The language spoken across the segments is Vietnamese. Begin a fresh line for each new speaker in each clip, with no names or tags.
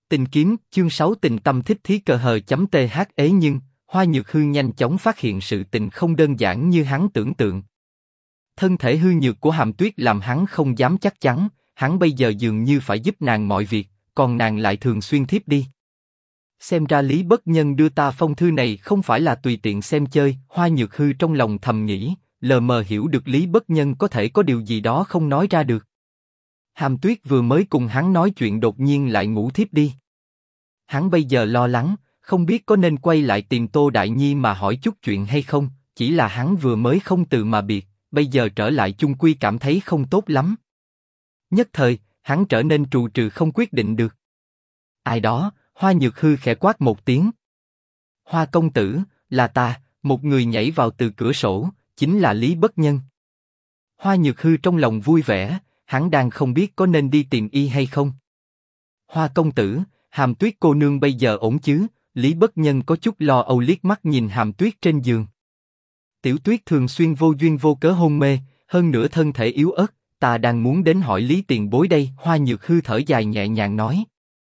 Tình kiếm, chương 6 tình tâm thích thí cờ hờ chấm th ế nhưng, Hoa Nhược Hư nhanh chóng phát hiện sự tình không đơn giản như hắn tưởng tượng. Thân thể hư nhược của Hàm Tuyết làm hắn không dám chắc chắn, hắn bây giờ dường như phải giúp nàng mọi việc, còn nàng lại thường xuyên thiếp đi. Xem ra Lý Bất Nhân đưa ta phong thư này không phải là tùy tiện xem chơi, Hoa Nhược Hư trong lòng thầm nghĩ, lờ mờ hiểu được Lý Bất Nhân có thể có điều gì đó không nói ra được. Hàm Tuyết vừa mới cùng hắn nói chuyện đột nhiên lại ngủ thiếp đi. Hắn bây giờ lo lắng, không biết có nên quay lại tìm Tô Đại Nhi mà hỏi chút chuyện hay không, chỉ là hắn vừa mới không từ mà biệt, bây giờ trở lại chung quy cảm thấy không tốt lắm. Nhất thời, hắn trở nên trù trừ không quyết định được. Ai đó, Hoa Nhược Hư khẽ quát một tiếng. Hoa công tử, là ta, một người nhảy vào từ cửa sổ, chính là Lý Bất Nhân. Hoa Nhược Hư trong lòng vui vẻ, hắn đang không biết có nên đi tìm y hay không. Hoa công tử, Hàm Tuyết cô nương bây giờ ổn chứ? Lý Bất Nhân có chút lo âu liếc mắt nhìn Hàm Tuyết trên giường. Tiểu Tuyết thường xuyên vô duyên vô cớ hôn mê, hơn nữa thân thể yếu ớt, ta đang muốn đến hỏi Lý tiền bối đây. Hoa Nhược Hư thở dài nhẹ nhàng nói.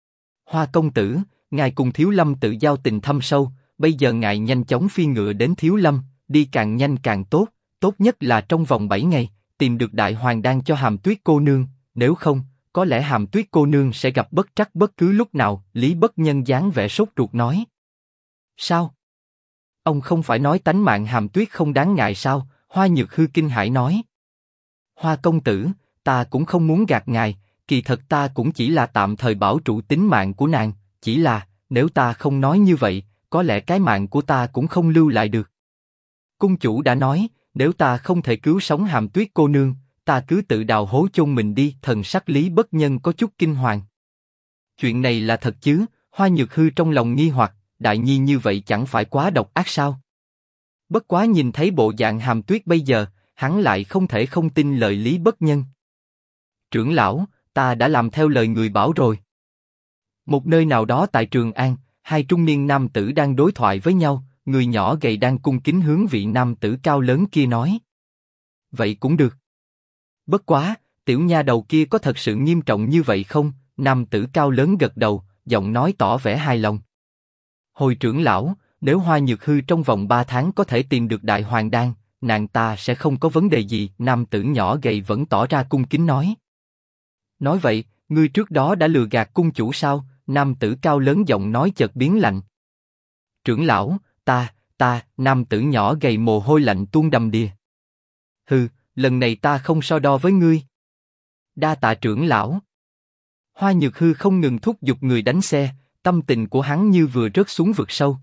Hoa công tử, ngài cùng Thiếu Lâm tự giao tình thâm sâu, bây giờ ngài nhanh chóng phi ngựa đến Thiếu Lâm, đi càng nhanh càng tốt, tốt nhất là trong vòng 7 ngày, tìm được Đại Hoàng Đan cho Hàm Tuyết cô nương, nếu không, có lẽ Hàm Tuyết cô nương sẽ gặp bất trắc bất cứ lúc nào. Lý Bất Nhân dáng vẻ sốt ruột nói. Sao? Ông không phải nói tánh mạng Hàm Tuyết không đáng ngại sao? Hoa Nhược Hư kinh hãi nói. Hoa công tử, ta cũng không muốn gạt ngài, kỳ thật ta cũng chỉ là tạm thời bảo trụ tính mạng của nàng, chỉ là, nếu ta không nói như vậy, có lẽ cái mạng của ta cũng không lưu lại được. Cung chủ đã nói, nếu ta không thể cứu sống Hàm Tuyết cô nương, ta cứ tự đào hố chôn mình đi. Thần sắc Lý Bất Nhân có chút kinh hoàng. Chuyện này là thật chứ? Hoa Nhược Hư trong lòng nghi hoặc, Đại Nhi như vậy chẳng phải quá độc ác sao? Bất quá nhìn thấy bộ dạng Hàm Tuyết bây giờ, hắn lại không thể không tin lời Lý Bất Nhân. Trưởng lão, ta đã làm theo lời người bảo rồi. Một nơi nào đó tại Trường An, hai trung niên nam tử đang đối thoại với nhau, người nhỏ gầy đang cung kính hướng vị nam tử cao lớn kia nói. Vậy cũng được. Bất quá, tiểu nha đầu kia có thật sự nghiêm trọng như vậy không? Nam tử cao lớn gật đầu, giọng nói tỏ vẻ hài lòng. Hồi trưởng lão, nếu Hoa Nhược Hư trong vòng 3 tháng có thể tìm được Đại Hoàng Đan, nàng ta sẽ không có vấn đề gì. Nam tử nhỏ gầy vẫn tỏ ra cung kính nói. Nói vậy, ngươi trước đó đã lừa gạt cung chủ sao? Nam tử cao lớn giọng nói chợt biến lạnh. Trưởng lão, nam tử nhỏ gầy mồ hôi lạnh tuôn đầm đìa. Hừ, lần này ta không so đo với ngươi. Đa tạ trưởng lão. Hoa Nhược Hư không ngừng thúc giục người đánh xe, tâm tình của hắn như vừa rớt xuống vực sâu.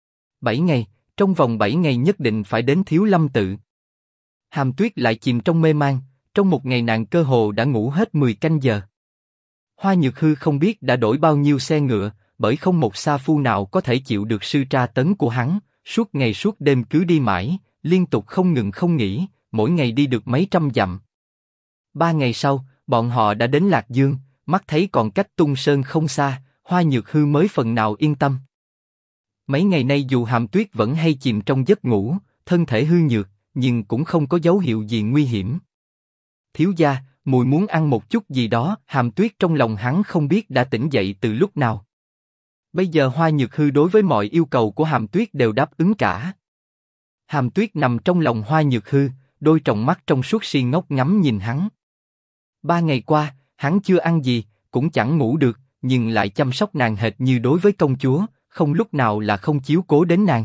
7 ngày, trong vòng 7 ngày nhất định phải đến Thiếu Lâm tự. Hàm Tuyết lại chìm trong mê man, trong một ngày nàng cơ hồ đã ngủ hết 10 canh giờ. Hoa Nhược Hư không biết đã đổi bao nhiêu xe ngựa, bởi không một sa phu nào có thể chịu được sự tra tấn của hắn, suốt ngày suốt đêm cứ đi mãi, liên tục không ngừng không nghỉ, mỗi ngày đi được mấy trăm dặm. 3 ngày sau, bọn họ đã đến Lạc Dương, mắt thấy còn cách Tung Sơn không xa, Hoa Nhược Hư mới phần nào yên tâm. Mấy ngày nay dù Hàm Tuyết vẫn hay chìm trong giấc ngủ, thân thể hư nhược, nhưng cũng không có dấu hiệu gì nguy hiểm. Thiếu gia, mùi muốn ăn một chút gì đó. Hàm Tuyết trong lòng hắn không biết đã tỉnh dậy từ lúc nào. Bây giờ Hoa Nhược Hư đối với mọi yêu cầu của Hàm Tuyết đều đáp ứng cả. Hàm Tuyết nằm trong lòng Hoa Nhược Hư, đôi tròng mắt trong suốt si ngốc ngắm nhìn hắn. 3 ngày qua, hắn chưa ăn gì, cũng chẳng ngủ được, nhưng lại chăm sóc nàng hệt như đối với công chúa, không lúc nào là không chiếu cố đến nàng.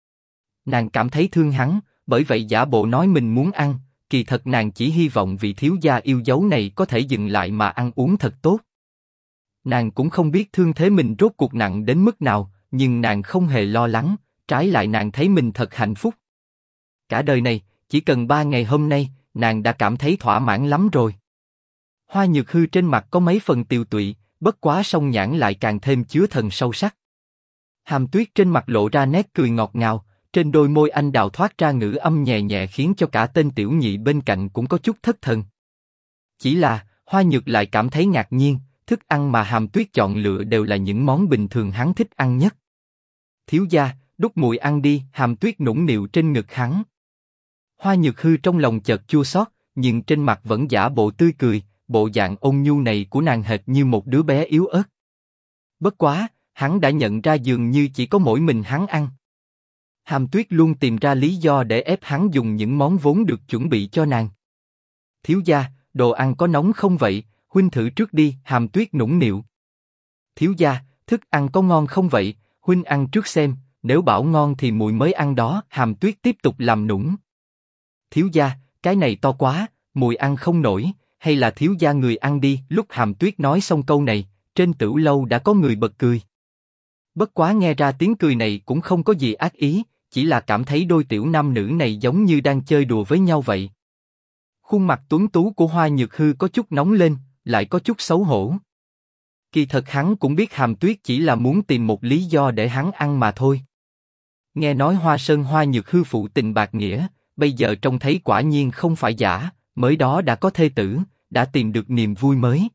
Nàng cảm thấy thương hắn, bởi vậy giả bộ nói mình muốn ăn, kỳ thật nàng chỉ hy vọng vị thiếu gia yêu dấu này có thể dừng lại mà ăn uống thật tốt. Nàng cũng không biết thương thế mình rốt cuộc nặng đến mức nào, nhưng nàng không hề lo lắng, trái lại nàng thấy mình thật hạnh phúc. Cả đời này, chỉ cần 3 ngày hôm nay, nàng đã cảm thấy thỏa mãn lắm rồi. Hoa Nhược Hư trên mặt có mấy phần tiều tụy, bất quá song nhãn lại càng thêm chứa thần sâu sắc. Hàm Tuyết trên mặt lộ ra nét cười ngọt ngào, trên đôi môi anh đào thoát ra ngữ âm nhẹ nhẹ khiến cho cả tên tiểu nhị bên cạnh cũng có chút thất thần. Chỉ là, Hoa Nhược lại cảm thấy ngạc nhiên, thức ăn mà Hàm Tuyết chọn lựa đều là những món bình thường hắn thích ăn nhất. Thiếu gia, đút mùi ăn đi. Hàm Tuyết nũng nịu trên ngực hắn. Hoa Nhược Hư trong lòng chợt chua xót, nhưng trên mặt vẫn giả bộ tươi cười, bộ dạng ôn nhu này của nàng hệt như một đứa bé yếu ớt. Bất quá, hắn đã nhận ra dường như chỉ có mỗi mình hắn ăn. Hàm Tuyết luôn tìm ra lý do để ép hắn dùng những món vốn được chuẩn bị cho nàng. Thiếu gia, đồ ăn có nóng không vậy? Huynh thử trước đi. Hàm Tuyết nũng nịu. Thiếu gia, thức ăn có ngon không vậy? Huynh ăn trước xem, nếu bảo ngon thì muội mới ăn đó. Hàm Tuyết tiếp tục làm nũng. Thiếu gia, cái này to quá, muội ăn không nổi, hay là thiếu gia người ăn đi. Lúc Hàm Tuyết nói xong câu này, trên tửu lâu đã có người bật cười. Bất quá nghe ra tiếng cười này cũng không có gì ác ý, chỉ là cảm thấy đôi tiểu nam nữ này giống như đang chơi đùa với nhau vậy. Khuôn mặt tuấn tú của Hoa Nhược Hư có chút nóng lên, lại có chút xấu hổ. Kỳ thật hắn cũng biết Hàm Tuyết chỉ là muốn tìm một lý do để hắn ăn mà thôi. Nghe nói Hoa Sơn Hoa Nhược Hư phụ tình bạc nghĩa, bây giờ trông thấy quả nhiên không phải giả, mới đó đã có thê tử, đã tìm được niềm vui mới.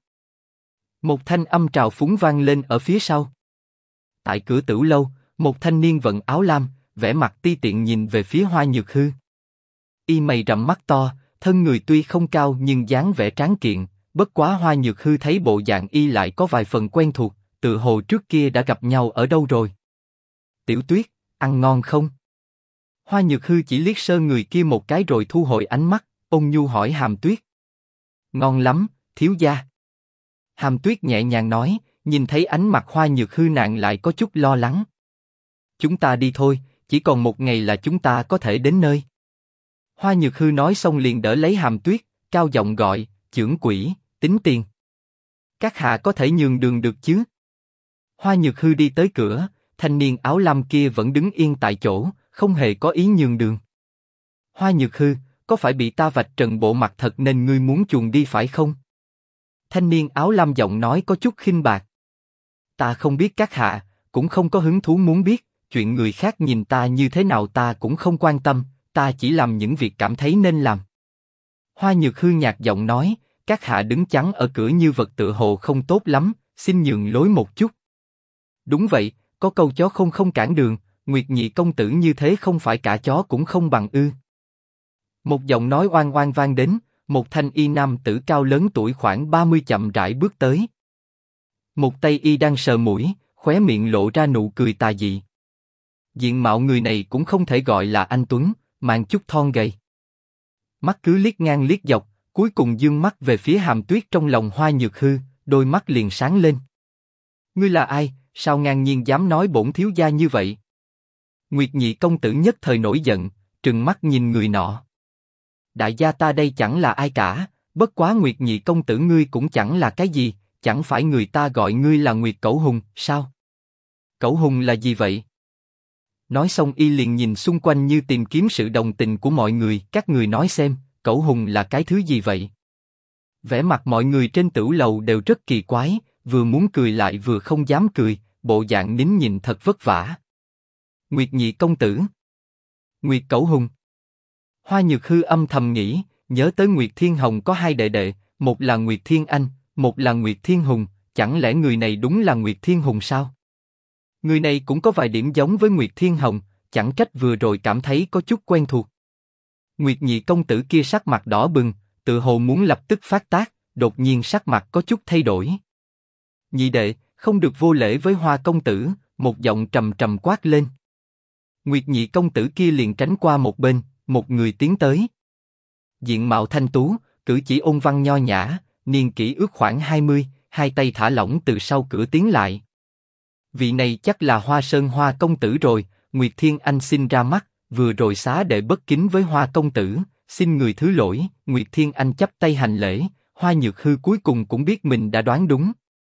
Một thanh âm trào phúng vang lên ở phía sau. Tại cửa tửu lâu, một thanh niên vận áo lam, vẻ mặt ti tiện nhìn về phía Hoa Nhược Hư. Y mày rậm mắt to, thân người tuy không cao nhưng dáng vẻ tráng kiện. Bất quá Hoa Nhược Hư thấy bộ dạng y lại có vài phần quen thuộc, tự hồ trước kia đã gặp nhau ở đâu rồi. Tiểu Tuyết, ăn ngon không? Hoa Nhược Hư chỉ liếc sơ người kia một cái rồi thu hồi ánh mắt, ôn nhu hỏi Hàm Tuyết. Ngon lắm, thiếu gia. Hàm Tuyết nhẹ nhàng nói, nhìn thấy ánh mặt Hoa Nhược Hư nàng lại có chút lo lắng. Chúng ta đi thôi, chỉ còn một ngày là chúng ta có thể đến nơi. Hoa Nhược Hư nói xong liền đỡ lấy Hàm Tuyết, cao giọng gọi, chưởng quỷ, tính tiền. Các hạ có thể nhường đường được chứ? Hoa Nhược Hư đi tới cửa, thanh niên áo lam kia vẫn đứng yên tại chỗ, không hề có ý nhường đường. Hoa Nhược Hư, có phải bị ta vạch trần bộ mặt thật nên ngươi muốn chuồn đi phải không? Thanh niên áo lam giọng nói có chút khinh bạc. Ta không biết các hạ, cũng không có hứng thú muốn biết, chuyện người khác nhìn ta như thế nào ta cũng không quan tâm, ta chỉ làm những việc cảm thấy nên làm. Hoa Nhược Hư nhạt giọng nói, các hạ đứng chắn ở cửa như vật tựa hồ không tốt lắm, xin nhường lối một chút. Đúng vậy, có câu chó không cản đường, Nguyệt Nhị công tử như thế không phải cả chó cũng không bằng ư? Một giọng nói oang oang vang đến, một thanh y nam tử cao lớn tuổi khoảng 30 chậm rãi bước tới. Một tay y đang sờ mũi, khóe miệng lộ ra nụ cười tà dị. Diện mạo người này cũng không thể gọi là anh tuấn, mang chút thon gầy. Mắt cứ liếc ngang liếc dọc, cuối cùng dương mắt về phía Hàm Tuyết trong lòng Hoa Nhược Hư, đôi mắt liền sáng lên. Ngươi là ai, sao ngang nhiên dám nói bổn thiếu gia như vậy? Nguyệt Nhị công tử nhất thời nổi giận, trừng mắt nhìn người nọ. Đại gia ta đây chẳng là ai cả, bất quá Nguyệt Nhị công tử ngươi cũng chẳng là cái gì, chẳng phải người ta gọi ngươi là Nguyệt Cẩu Hùng, sao? Cẩu Hùng là gì vậy? Nói xong y liền nhìn xung quanh như tìm kiếm sự đồng tình của mọi người, các người nói xem, Cẩu Hùng là cái thứ gì vậy? Vẻ mặt mọi người trên tửu lầu đều rất kỳ quái, vừa muốn cười lại vừa không dám cười, bộ dạng nín nhịn thật vất vả. Nguyệt Nhị công tử, Nguyệt Cẩu Hùng. Hoa Nhược Hư âm thầm nghĩ, nhớ tới Nguyệt Thiên Hồng có hai đệ đệ, một là Nguyệt Thiên Anh, một là Nguyệt Thiên Hùng, chẳng lẽ người này đúng là Nguyệt Thiên Hùng sao? Người này cũng có vài điểm giống với Nguyệt Thiên Hồng, chẳng trách vừa rồi cảm thấy có chút quen thuộc. Nguyệt Nhị công tử kia sắc mặt đỏ bừng, tự hồ muốn lập tức phát tác, đột nhiên sắc mặt có chút thay đổi. Nhị đệ, không được vô lễ với Hoa công tử, một giọng trầm trầm quát lên. Nguyệt Nhị công tử kia liền tránh qua một bên, một người tiến tới. Diện mạo thanh tú, cử chỉ ôn văn nho nhã, niên kỷ ước khoảng 20, hai tay thả lỏng từ sau cửa tiến lại. Vị này chắc là Hoa Sơn Hoa công tử rồi. Nguyệt Thiên Anh xin ra mắt, vừa rồi xá đệ bất kính với Hoa công tử, xin người thứ lỗi. Nguyệt Thiên Anh chắp tay hành lễ, Hoa Nhược Hư cuối cùng cũng biết mình đã đoán đúng.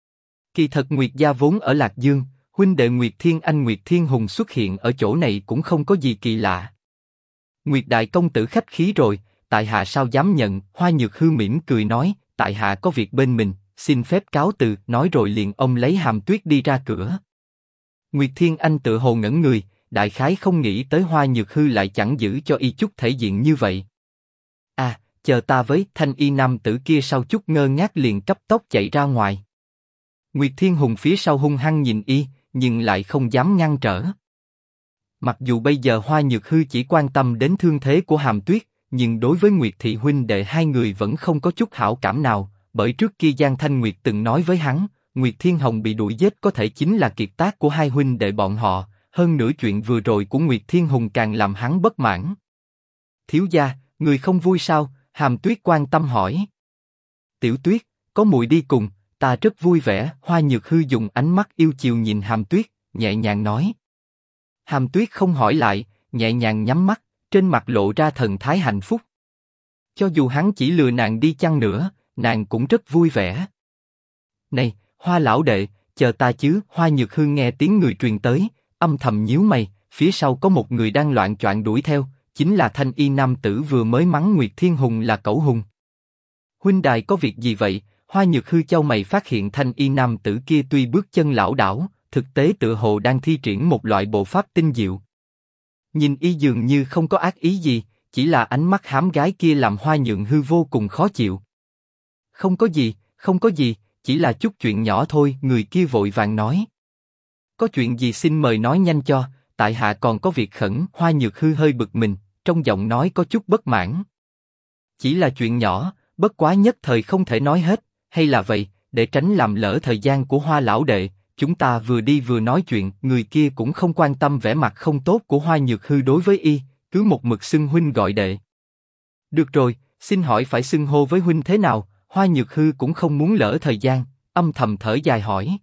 Kỳ thật Nguyệt gia vốn ở Lạc Dương, huynh đệ Nguyệt Thiên Anh Nguyệt Thiên Hùng xuất hiện ở chỗ này cũng không có gì kỳ lạ. Nguyệt đại công tử khách khí rồi, tại hạ sao dám nhận? Hoa Nhược Hư mỉm cười nói, tại hạ có việc bên mình, xin phép cáo từ. Nói rồi liền ôm lấy Hàm Tuyết đi ra cửa. Nguyệt Thiên Anh tự hồ ngẩn người, đại khái không nghĩ tới Hoa Nhược Hư lại chẳng giữ cho y chút thể diện như vậy. À, chờ ta với. Thanh y nam tử kia sau chút ngơ ngác liền cấp tốc chạy ra ngoài. Nguyệt Thiên Hùng phía sau hung hăng nhìn y, nhưng lại không dám ngăn trở. Mặc dù bây giờ Hoa Nhược Hư chỉ quan tâm đến thương thế của Hàm Tuyết, nhưng đối với Nguyệt thị huynh đệ hai người vẫn không có chút hảo cảm nào, bởi trước kia Giang Thanh Nguyệt từng nói với hắn, Nguyệt Thiên Hồng bị đuổi giết có thể chính là kiệt tác của hai huynh đệ bọn họ, hơn nữa chuyện vừa rồi của Nguyệt Thiên Hùng càng làm hắn bất mãn. Thiếu gia, người không vui sao? Hàm Tuyết quan tâm hỏi. Tiểu Tuyết, có muội đi cùng, ta rất vui vẻ. Hoa Nhược Hư dùng ánh mắt yêu chiều nhìn Hàm Tuyết, nhẹ nhàng nói. Hàm Tuyết không hỏi lại, nhẹ nhàng nhắm mắt, trên mặt lộ ra thần thái hạnh phúc. Cho dù hắn chỉ lừa nàng đi chăng nữa, nàng cũng rất vui vẻ. Này, Hoa lão đệ, chờ ta chứ. Hoa Nhược Hư nghe tiếng người truyền tới, âm thầm nhíu mày, phía sau có một người đang loạng choạng đuổi theo, chính là thanh y nam tử vừa mới mắng Nguyệt Thiên Hùng là cẩu hùng. Huynh đài có việc gì vậy? Hoa Nhược Hư chau mày phát hiện thanh y nam tử kia tuy bước chân lảo đảo, thực tế tựa hồ đang thi triển một loại bộ pháp tinh diệu. Nhìn y dường như không có ác ý gì, chỉ là ánh mắt hám gái kia làm Hoa Nhược Hư vô cùng khó chịu. Không có gì, không có gì, chỉ là chút chuyện nhỏ thôi. Người kia vội vàng nói. Có chuyện gì xin mời nói nhanh cho, tại hạ còn có việc khẩn. Hoa Nhược Hư hơi bực mình, trong giọng nói có chút bất mãn. Chỉ là chuyện nhỏ, bất quá nhất thời không thể nói hết, hay là vậy, để tránh làm lỡ thời gian của Hoa lão đệ, chúng ta vừa đi vừa nói chuyện. Người kia cũng không quan tâm vẻ mặt không tốt của Hoa Nhược Hư đối với y, cứ một mực xưng huynh gọi đệ. Được rồi, xin hỏi phải xưng hô với huynh thế nào? Hoa Nhược Hư cũng không muốn lỡ thời gian, âm thầm thở dài hỏi.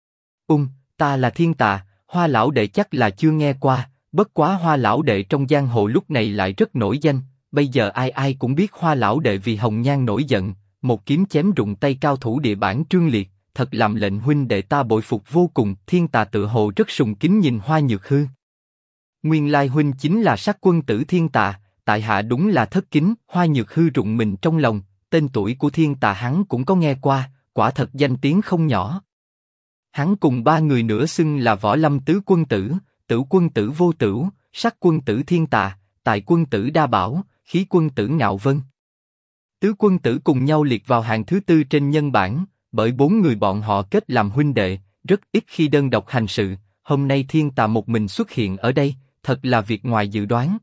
Ta là Thiên Tà. Hoa lão đệ chắc là chưa nghe qua, bất quá Hoa lão đệ trong giang hồ lúc này lại rất nổi danh, bây giờ ai ai cũng biết Hoa lão đệ vì hồng nhan nổi giận, một kiếm chém rụng tay cao thủ địa bản Trương Liệt, thật làm lệnh huynh đệ ta bội phục vô cùng. Thiên Tà tự hồ rất sùng kính nhìn Hoa Nhược Hư. Nguyên lai huynh chính là Sát Quân tử Thiên Tà, tại hạ đúng là thất kính. Hoa Nhược Hư rụng mình trong lòng, tên tuổi của Thiên Tà hắn cũng có nghe qua, quả thật danh tiếng không nhỏ. Hắn cùng ba người nữa xưng là Võ Lâm Tứ Quân Tử, Tử Quân Tử Vô Tửu, Sát Quân Tử Thiên Tà, Tài Quân Tử Đa Bảo, Khí Quân Tử Ngạo Vân. Tứ Quân Tử cùng nhau liệt vào hàng thứ tư trên nhân bảng, bởi bốn người bọn họ kết làm huynh đệ, rất ít khi đơn độc hành sự. Hôm nay Thiên Tà một mình xuất hiện ở đây, thật là việc ngoài dự đoán.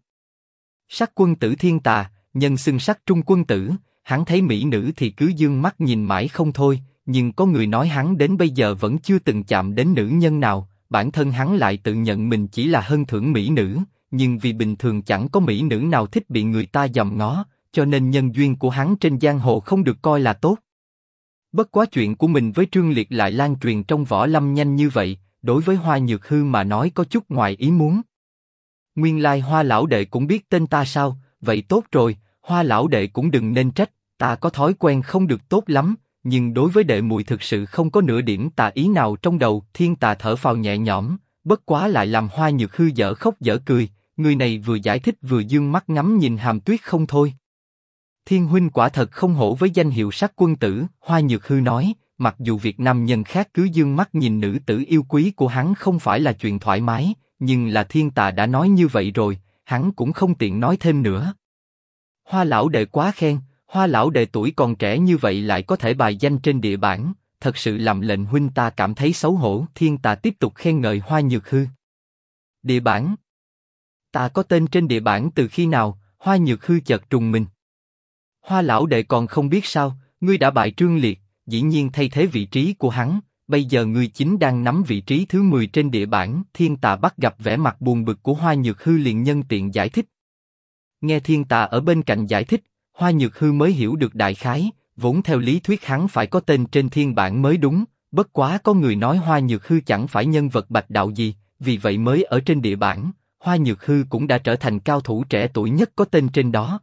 Sát Quân Tử Thiên Tà, nhân xưng Sát Trung Quân Tử, hắn thấy mỹ nữ thì cứ dương mắt nhìn mãi không thôi. Nhưng có người nói hắn đến bây giờ vẫn chưa từng chạm đến nữ nhân nào, bản thân hắn lại tự nhận mình chỉ là hân thưởng mỹ nữ, nhưng vì bình thường chẳng có mỹ nữ nào thích bị người ta dòm ngó, cho nên nhân duyên của hắn trên giang hồ không được coi là tốt. Bất quá chuyện của mình với Trương Liệt lại lan truyền trong võ lâm nhanh như vậy, đối với Hoa Nhược Hư mà nói có chút ngoài ý muốn. Nguyên lai Hoa lão đệ cũng biết tên ta sao? Vậy tốt rồi, Hoa lão đệ cũng đừng nên trách, ta có thói quen không được tốt lắm. Nhưng đối với đệ muội thực sự không có nửa điểm tà ý nào trong đầu. Thiên Tà thở phào nhẹ nhõm, bất quá lại làm Hoa Nhược Hư dở khóc dở cười. Người này vừa giải thích vừa dương mắt ngắm nhìn Hàm Tuyết không thôi. Thiên huynh quả thật không hổ với danh hiệu Sát Quân Tử. Hoa Nhược Hư nói, mặc dù việc nam nhân khác cứ dương mắt nhìn nữ tử yêu quý của hắn không phải là chuyện thoải mái, nhưng là Thiên Tà đã nói như vậy rồi, hắn cũng không tiện nói thêm nữa. Hoa lão đệ quá khen. Hoa lão đệ tuổi còn trẻ như vậy lại có thể bài danh trên địa bản, thật sự làm lệnh huynh ta cảm thấy xấu hổ. Thiên Tà tiếp tục khen ngợi Hoa Nhược Hư. Địa bản? Ta có tên trên địa bản từ khi nào? Hoa Nhược Hư chợt trùng mình. Hoa lão đệ còn không biết sao? Ngươi đã bại Trương Liệt, dĩ nhiên thay thế vị trí của hắn, bây giờ ngươi chính đang nắm vị trí thứ 10 trên địa bản. Thiên Tà bắt gặp vẻ mặt buồn bực của Hoa Nhược Hư liền nhân tiện giải thích. Nghe Thiên Tà ở bên cạnh giải thích, Hoa Nhược Hư mới hiểu được đại khái, vốn theo lý thuyết hắn phải có tên trên thiên bản mới đúng, bất quá có người nói Hoa Nhược Hư chẳng phải nhân vật bạch đạo gì, vì vậy mới ở trên địa bản. Hoa Nhược Hư cũng đã trở thành cao thủ trẻ tuổi nhất có tên trên đó.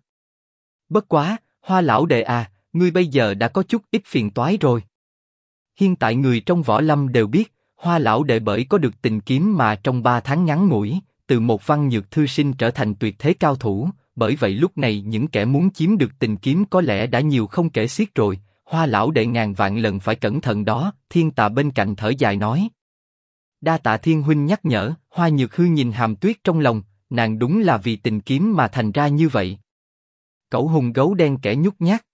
Bất quá, Hoa lão đệ à, ngươi bây giờ đã có chút ít phiền toái rồi. Hiện tại người trong võ lâm đều biết, Hoa lão đệ bởi có được tình kiếm mà trong 3 tháng ngắn ngủi, từ một văn nhược thư sinh trở thành tuyệt thế cao thủ. Bởi vậy lúc này những kẻ muốn chiếm được tình kiếm có lẽ đã nhiều không kể xiết rồi. Hoa lão đệ ngàn vạn lần phải cẩn thận đó. Thiên Tà bên cạnh thở dài nói. Đa tạ Thiên huynh nhắc nhở. Hoa Nhược Hư nhìn Hàm Tuyết trong lòng, nàng đúng là vì tình kiếm mà thành ra như vậy. Cẩu hùng gấu đen kẻ nhút nhát.